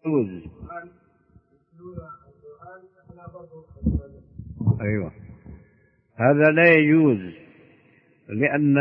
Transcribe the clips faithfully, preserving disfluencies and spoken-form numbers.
أيوة، هذا لا يجوز، لأن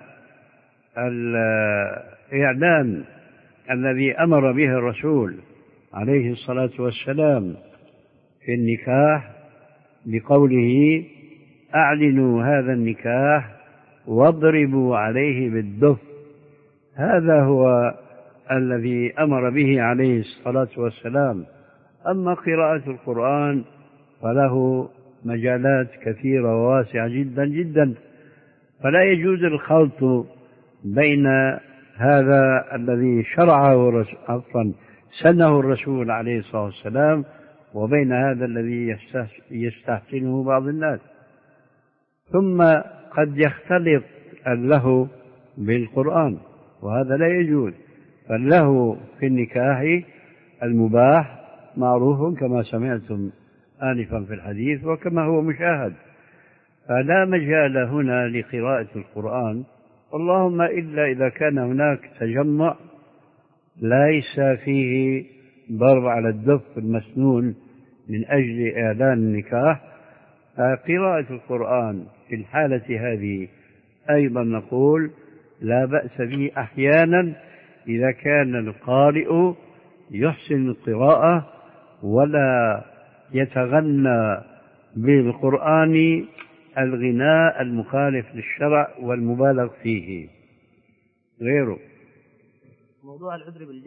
الإعلان الذي أمر به الرسول عليه الصلاة والسلام في النكاح بقوله أعلنوا هذا النكاح واضربوا عليه بالدف، هذا هو الذي أمر به عليه الصلاة والسلام. أما قراءة القرآن فله مجالات كثيرة وواسعة جدا جدا، فلا يجوز الخلط بين هذا الذي شرعه عفوا سنه الرسول عليه الصلاة والسلام وبين هذا الذي يستحسنه بعض الناس. ثم قد يختلط اللهو بالقرآن، وهذا لا يجوز. فاللهو في النكاح المباح معروف كما سمعتم آنفا في الحديث وكما هو مشاهد، فلا مجال هنا لقراءة القرآن، اللهم إلا إذا كان هناك تجمع ليس فيه ضرب على الدف المسنون من أجل إعلان النكاح. قراءة القرآن في الحالة هذه أيضا نقول لا بأس به أحيانا إذا كان القارئ يحسن القراءة ولا يتغنى بالقرآن الغناء المخالف للشرع والمبالغ فيه غيره. موضوع العذر